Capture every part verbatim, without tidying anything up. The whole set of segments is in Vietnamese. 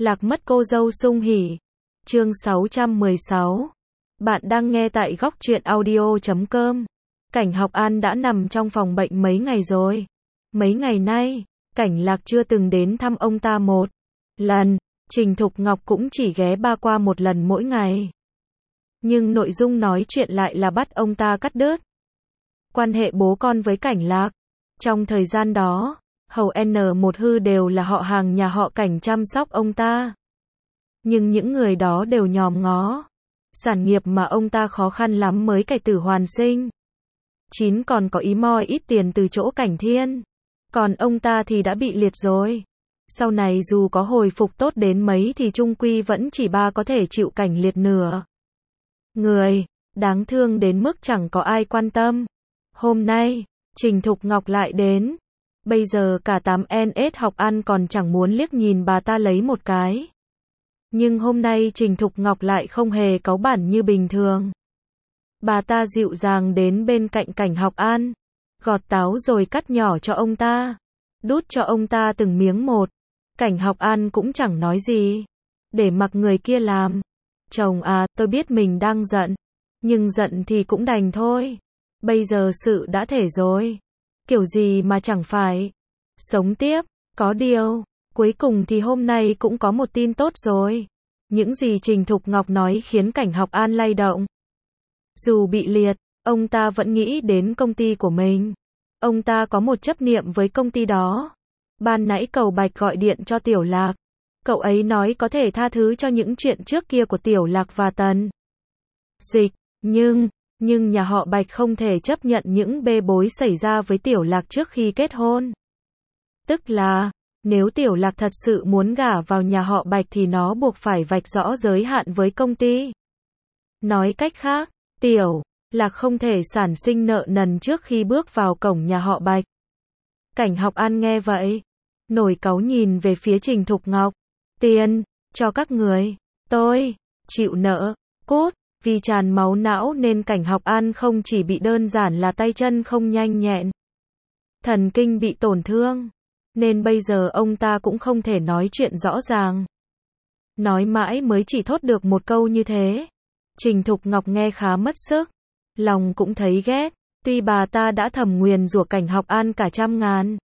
Lạc mất cô dâu sung hỉ. Chương sáu trăm mười sáu. Bạn đang nghe tại góc truyện audio chấm com. Cảnh Học An đã nằm trong phòng bệnh mấy ngày rồi. Mấy ngày nay, Cảnh Lạc chưa từng đến thăm ông ta một lần. Trình Thục Ngọc cũng chỉ ghé ba qua một lần mỗi ngày. Nhưng nội dung nói chuyện lại là bắt ông ta cắt đứt quan hệ bố con với Cảnh Lạc. Trong thời gian đó, hầu N một hư đều là họ hàng nhà họ Cảnh chăm sóc ông ta. Nhưng những người đó đều nhòm ngó sản nghiệp mà ông ta khó khăn lắm mới cải tử hoàn sinh. Chín còn có ý moi ít tiền từ chỗ Cảnh Thiên. Còn ông ta thì đã bị liệt rồi. Sau này dù có hồi phục tốt đến mấy thì chung quy vẫn chỉ ba có thể chịu cảnh liệt nửa người, đáng thương đến mức chẳng có ai quan tâm. Hôm nay, Trình Thục Ngọc lại đến. Bây giờ cả tám N S Học An còn chẳng muốn liếc nhìn bà ta lấy một cái. Nhưng hôm nay Trình Thục Ngọc lại không hề cáu bẳn như bình thường. Bà ta dịu dàng đến bên cạnh Cảnh Học An, gọt táo rồi cắt nhỏ cho ông ta, đút cho ông ta từng miếng một. Cảnh Học An cũng chẳng nói gì, để mặc người kia làm. Chồng à, tôi biết mình đang giận, nhưng giận thì cũng đành thôi. Bây giờ sự đã thể rồi, kiểu gì mà chẳng phải sống tiếp. Có điều, cuối cùng thì hôm nay cũng có một tin tốt rồi. Những gì Trình Thục Ngọc nói khiến Cảnh Học An lay động. Dù bị liệt, ông ta vẫn nghĩ đến công ty của mình. Ông ta có một chấp niệm với công ty đó. Ban nãy Cậu Bạch gọi điện cho Tiểu Lạc. Cậu ấy nói có thể tha thứ cho những chuyện trước kia của Tiểu Lạc và Tần Dịch. Nhưng, nhưng nhà họ Bạch không thể chấp nhận những bê bối xảy ra với Tiểu Lạc trước khi kết hôn. Tức là, nếu Tiểu Lạc thật sự muốn gả vào nhà họ Bạch thì nó buộc phải vạch rõ giới hạn với công ty. Nói cách khác, Tiểu Lạc không thể sản sinh nợ nần trước khi bước vào cổng nhà họ Bạch. Cảnh Học An nghe vậy, nổi cáu nhìn về phía Trình Thục Ngọc. Tiền, cho các người, tôi, chịu nợ, cút. Vì tràn máu não nên Cảnh Học An không chỉ bị đơn giản là tay chân không nhanh nhẹn, thần kinh bị tổn thương. Nên bây giờ ông ta cũng không thể nói chuyện rõ ràng. Nói mãi mới chỉ thốt được một câu như thế. Trình Thục Ngọc nghe khá mất sức. Lòng cũng thấy ghét. Tuy bà ta đã thầm nguyền rủa Cảnh Học An cả trăm ngàn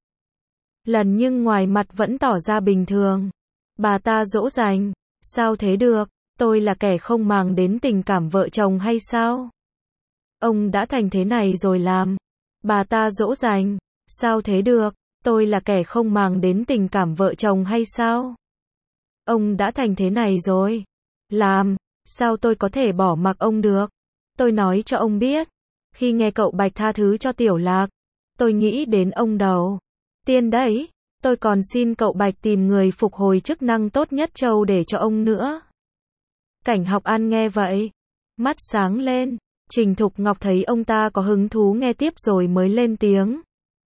lần nhưng ngoài mặt vẫn tỏ ra bình thường. Bà ta dỗ dành. Sao thế được? Tôi là kẻ không màng đến tình cảm vợ chồng hay sao? Ông đã thành thế này rồi làm. Bà ta dỗ dành. Sao thế được? Tôi là kẻ không màng đến tình cảm vợ chồng hay sao? Ông đã thành thế này rồi. Làm. Sao tôi có thể bỏ mặc ông được? Tôi nói cho ông biết. Khi nghe cậu Bạch tha thứ cho Tiểu Lạc, tôi nghĩ đến ông đầu tiên đấy. Tôi còn xin cậu Bạch tìm người phục hồi chức năng tốt nhất châu để cho ông nữa. Cảnh Học An nghe vậy, mắt sáng lên. Trình Thục Ngọc thấy ông ta có hứng thú nghe tiếp rồi mới lên tiếng.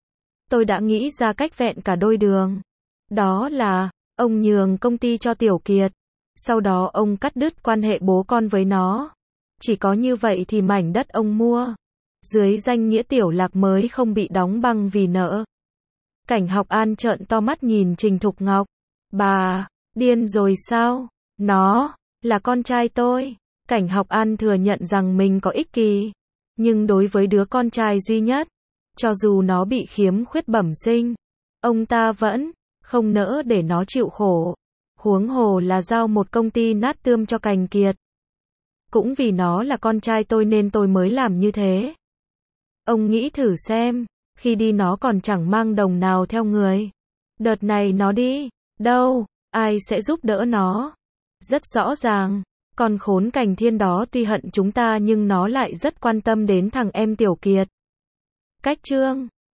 Tôi đã nghĩ ra cách vẹn cả đôi đường. Đó là, ông nhường công ty cho Tiểu Kiệt. Sau đó ông cắt đứt quan hệ bố con với nó. Chỉ có như vậy thì mảnh đất ông mua dưới danh nghĩa Tiểu Lạc mới không bị đóng băng vì nợ. Cảnh Học An trợn to mắt nhìn Trình Thục Ngọc. Bà, điên rồi sao? Nó là con trai tôi. Cảnh Học An thừa nhận rằng mình có ích kỷ. Nhưng đối với đứa con trai duy nhất, cho dù nó bị khiếm khuyết bẩm sinh, ông ta vẫn không nỡ để nó chịu khổ. Huống hồ là giao một công ty nát tươm cho Cảnh Kiệt. Cũng vì nó là con trai tôi nên tôi mới làm như thế. Ông nghĩ thử xem, khi đi nó còn chẳng mang đồng nào theo người. Đợt này nó đi đâu, ai sẽ giúp đỡ nó? Rất rõ ràng, con khốn Cảnh Thiên đó tuy hận chúng ta nhưng nó lại rất quan tâm đến thằng em Tiểu Kiệt. Cách chương